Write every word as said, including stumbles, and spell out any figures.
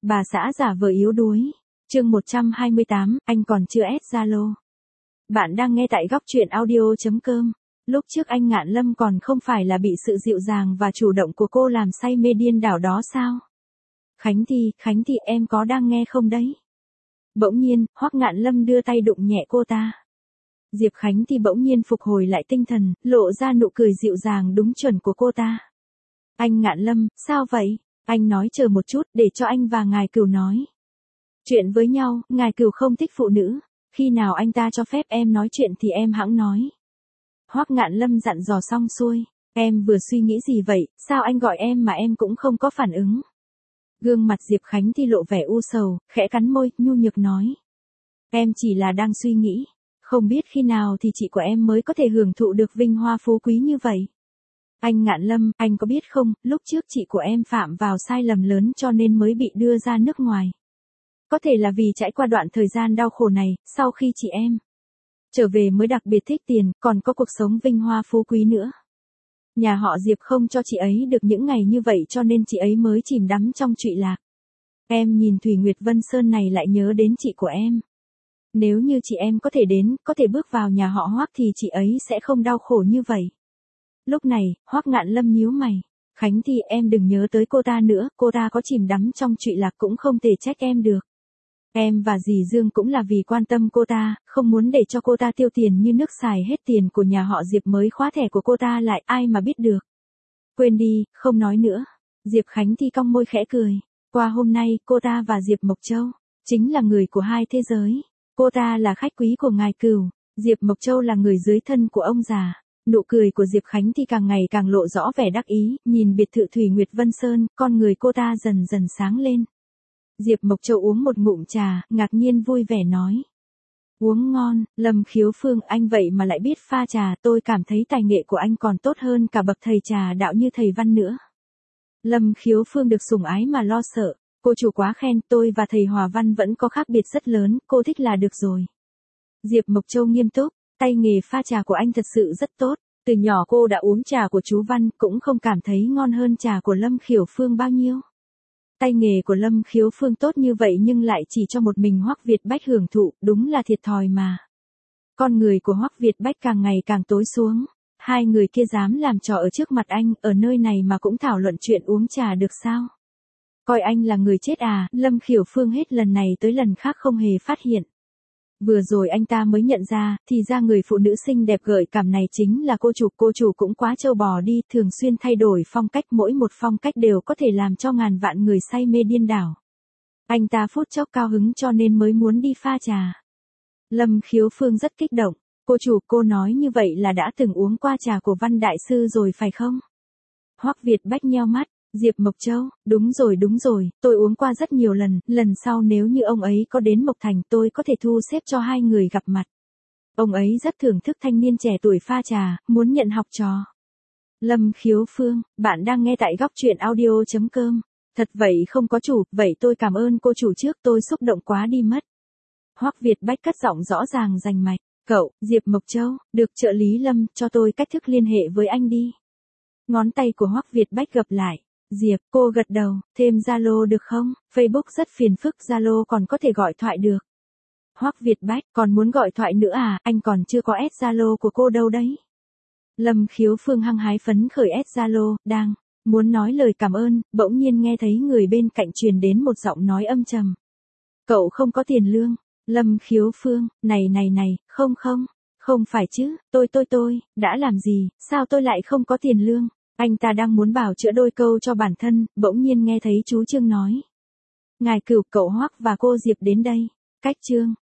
Bà xã giả vờ yếu đuối. Chương một trăm hai mươi tám, anh còn chưa add Zalo. Bạn đang nghe tại góc truyện audio chấm com. Lúc trước anh Ngạn Lâm còn không phải là bị sự dịu dàng và chủ động của cô làm say mê điên đảo đó sao? Khánh Thi, Khánh Thi em có đang nghe không đấy? Bỗng nhiên, Hoắc Ngạn Lâm đưa tay đụng nhẹ cô ta. Diệp Khánh Thi bỗng nhiên phục hồi lại tinh thần, lộ ra nụ cười dịu dàng đúng chuẩn của cô ta. Anh Ngạn Lâm, sao vậy? Anh nói chờ một chút để cho anh và ngài Cửu nói chuyện với nhau, ngài Cửu không thích phụ nữ. Khi nào anh ta cho phép em nói chuyện thì em hẵng nói. Hoắc Ngạn Lâm dặn dò xong xuôi. Em vừa suy nghĩ gì vậy, sao anh gọi em mà em cũng không có phản ứng? Gương mặt Diệp Khánh Thi lộ vẻ u sầu, khẽ cắn môi, nhu nhược nói. Em chỉ là đang suy nghĩ, không biết khi nào thì chị của em mới có thể hưởng thụ được vinh hoa phú quý như vậy. Anh Ngạn Lâm, anh có biết không, lúc trước chị của em phạm vào sai lầm lớn cho nên mới bị đưa ra nước ngoài. Có thể là vì trải qua đoạn thời gian đau khổ này, sau khi chị em trở về mới đặc biệt thích tiền, còn có cuộc sống vinh hoa phú quý nữa. Nhà họ Diệp không cho chị ấy được những ngày như vậy cho nên chị ấy mới chìm đắm trong trụy lạc. Em nhìn Thủy Nguyệt Vân Sơn này lại nhớ đến chị của em. Nếu như chị em có thể đến, có thể bước vào nhà họ Hoắc thì chị ấy sẽ không đau khổ như vậy. Lúc này, Hoắc Ngạn Lâm nhíu mày. Khánh Thi em đừng nhớ tới cô ta nữa, cô ta có chìm đắm trong trụy lạc cũng không thể trách em được. Em và dì Dương cũng là vì quan tâm cô ta, không muốn để cho cô ta tiêu tiền như nước xài hết tiền của nhà họ Diệp mới khóa thẻ của cô ta lại, ai mà biết được. Quên đi, không nói nữa. Diệp Khánh Thi cong môi khẽ cười. Qua hôm nay, cô ta và Diệp Mộc Châu chính là người của hai thế giới. Cô ta là khách quý của ngài Cửu, Diệp Mộc Châu là người dưới thân của ông già. Nụ cười của Diệp Khánh Thi càng ngày càng lộ rõ vẻ đắc ý, nhìn biệt thự Thủy Nguyệt Vân Sơn, con người cô ta dần dần sáng lên. Diệp Mộc Châu uống một ngụm trà, ngạc nhiên vui vẻ nói. Uống ngon, Lâm Khiếu Phương anh vậy mà lại biết pha trà, tôi cảm thấy tài nghệ của anh còn tốt hơn cả bậc thầy trà đạo như thầy Văn nữa. Lâm Khiếu Phương được sủng ái mà lo sợ, cô chủ quá khen, tôi và thầy Hòa Văn vẫn có khác biệt rất lớn, cô thích là được rồi. Diệp Mộc Châu nghiêm túc, tay nghề pha trà của anh thật sự rất tốt, từ nhỏ cô đã uống trà của chú Văn, cũng không cảm thấy ngon hơn trà của Lâm Khiếu Phương bao nhiêu. Tay nghề của Lâm Khiếu Phương tốt như vậy nhưng lại chỉ cho một mình Hoắc Việt Bách hưởng thụ, đúng là thiệt thòi mà. Con người của Hoắc Việt Bách càng ngày càng tối xuống, hai người kia dám làm trò ở trước mặt anh, ở nơi này mà cũng thảo luận chuyện uống trà được sao? Coi anh là người chết à, Lâm Khiếu Phương hết lần này tới lần khác không hề phát hiện. Vừa rồi anh ta mới nhận ra, thì ra người phụ nữ xinh đẹp gợi cảm này chính là cô chủ. Cô chủ cũng quá trâu bò đi, thường xuyên thay đổi phong cách, mỗi một phong cách đều có thể làm cho ngàn vạn người say mê điên đảo. Anh ta phút chốc cao hứng cho nên mới muốn đi pha trà. Lâm Khiếu Phương rất kích động. Cô chủ, cô nói như vậy là đã từng uống qua trà của Văn Đại Sư rồi phải không? Hoắc Việt Bách nheo mắt. Diệp Mộc Châu, đúng rồi đúng rồi, tôi uống qua rất nhiều lần, lần sau nếu như ông ấy có đến Mộc Thành tôi có thể thu xếp cho hai người gặp mặt. Ông ấy rất thưởng thức thanh niên trẻ tuổi pha trà, muốn nhận học trò. Lâm Khiếu Phương, bạn đang nghe tại góc truyện audio chấm com. Thật vậy không có chủ, vậy tôi cảm ơn cô chủ trước, tôi xúc động quá đi mất. Hoắc Việt Bách cất giọng rõ ràng rành mạch. Cậu, Diệp Mộc Châu, được trợ lý Lâm, cho tôi cách thức liên hệ với anh đi. Ngón tay của Hoắc Việt Bách gập lại. Diệp, cô gật đầu, thêm Zalo được không? Facebook rất phiền phức, Zalo còn có thể gọi thoại được. Hoắc Việt Bách, còn muốn gọi thoại nữa à, anh còn chưa có add Zalo của cô đâu đấy. Lâm Khiếu Phương hăng hái phấn khởi add Zalo, đang muốn nói lời cảm ơn, bỗng nhiên nghe thấy người bên cạnh truyền đến một giọng nói âm trầm. Cậu không có tiền lương. Lâm Khiếu Phương, này này này, không không, không phải chứ, tôi tôi tôi, đã làm gì, sao tôi lại không có tiền lương? Anh ta đang muốn bảo chữa đôi câu cho bản thân, bỗng nhiên nghe thấy chú Trương nói. Ngài Cửu, cậu Hoắc và cô Diệp đến đây. Cách Trương,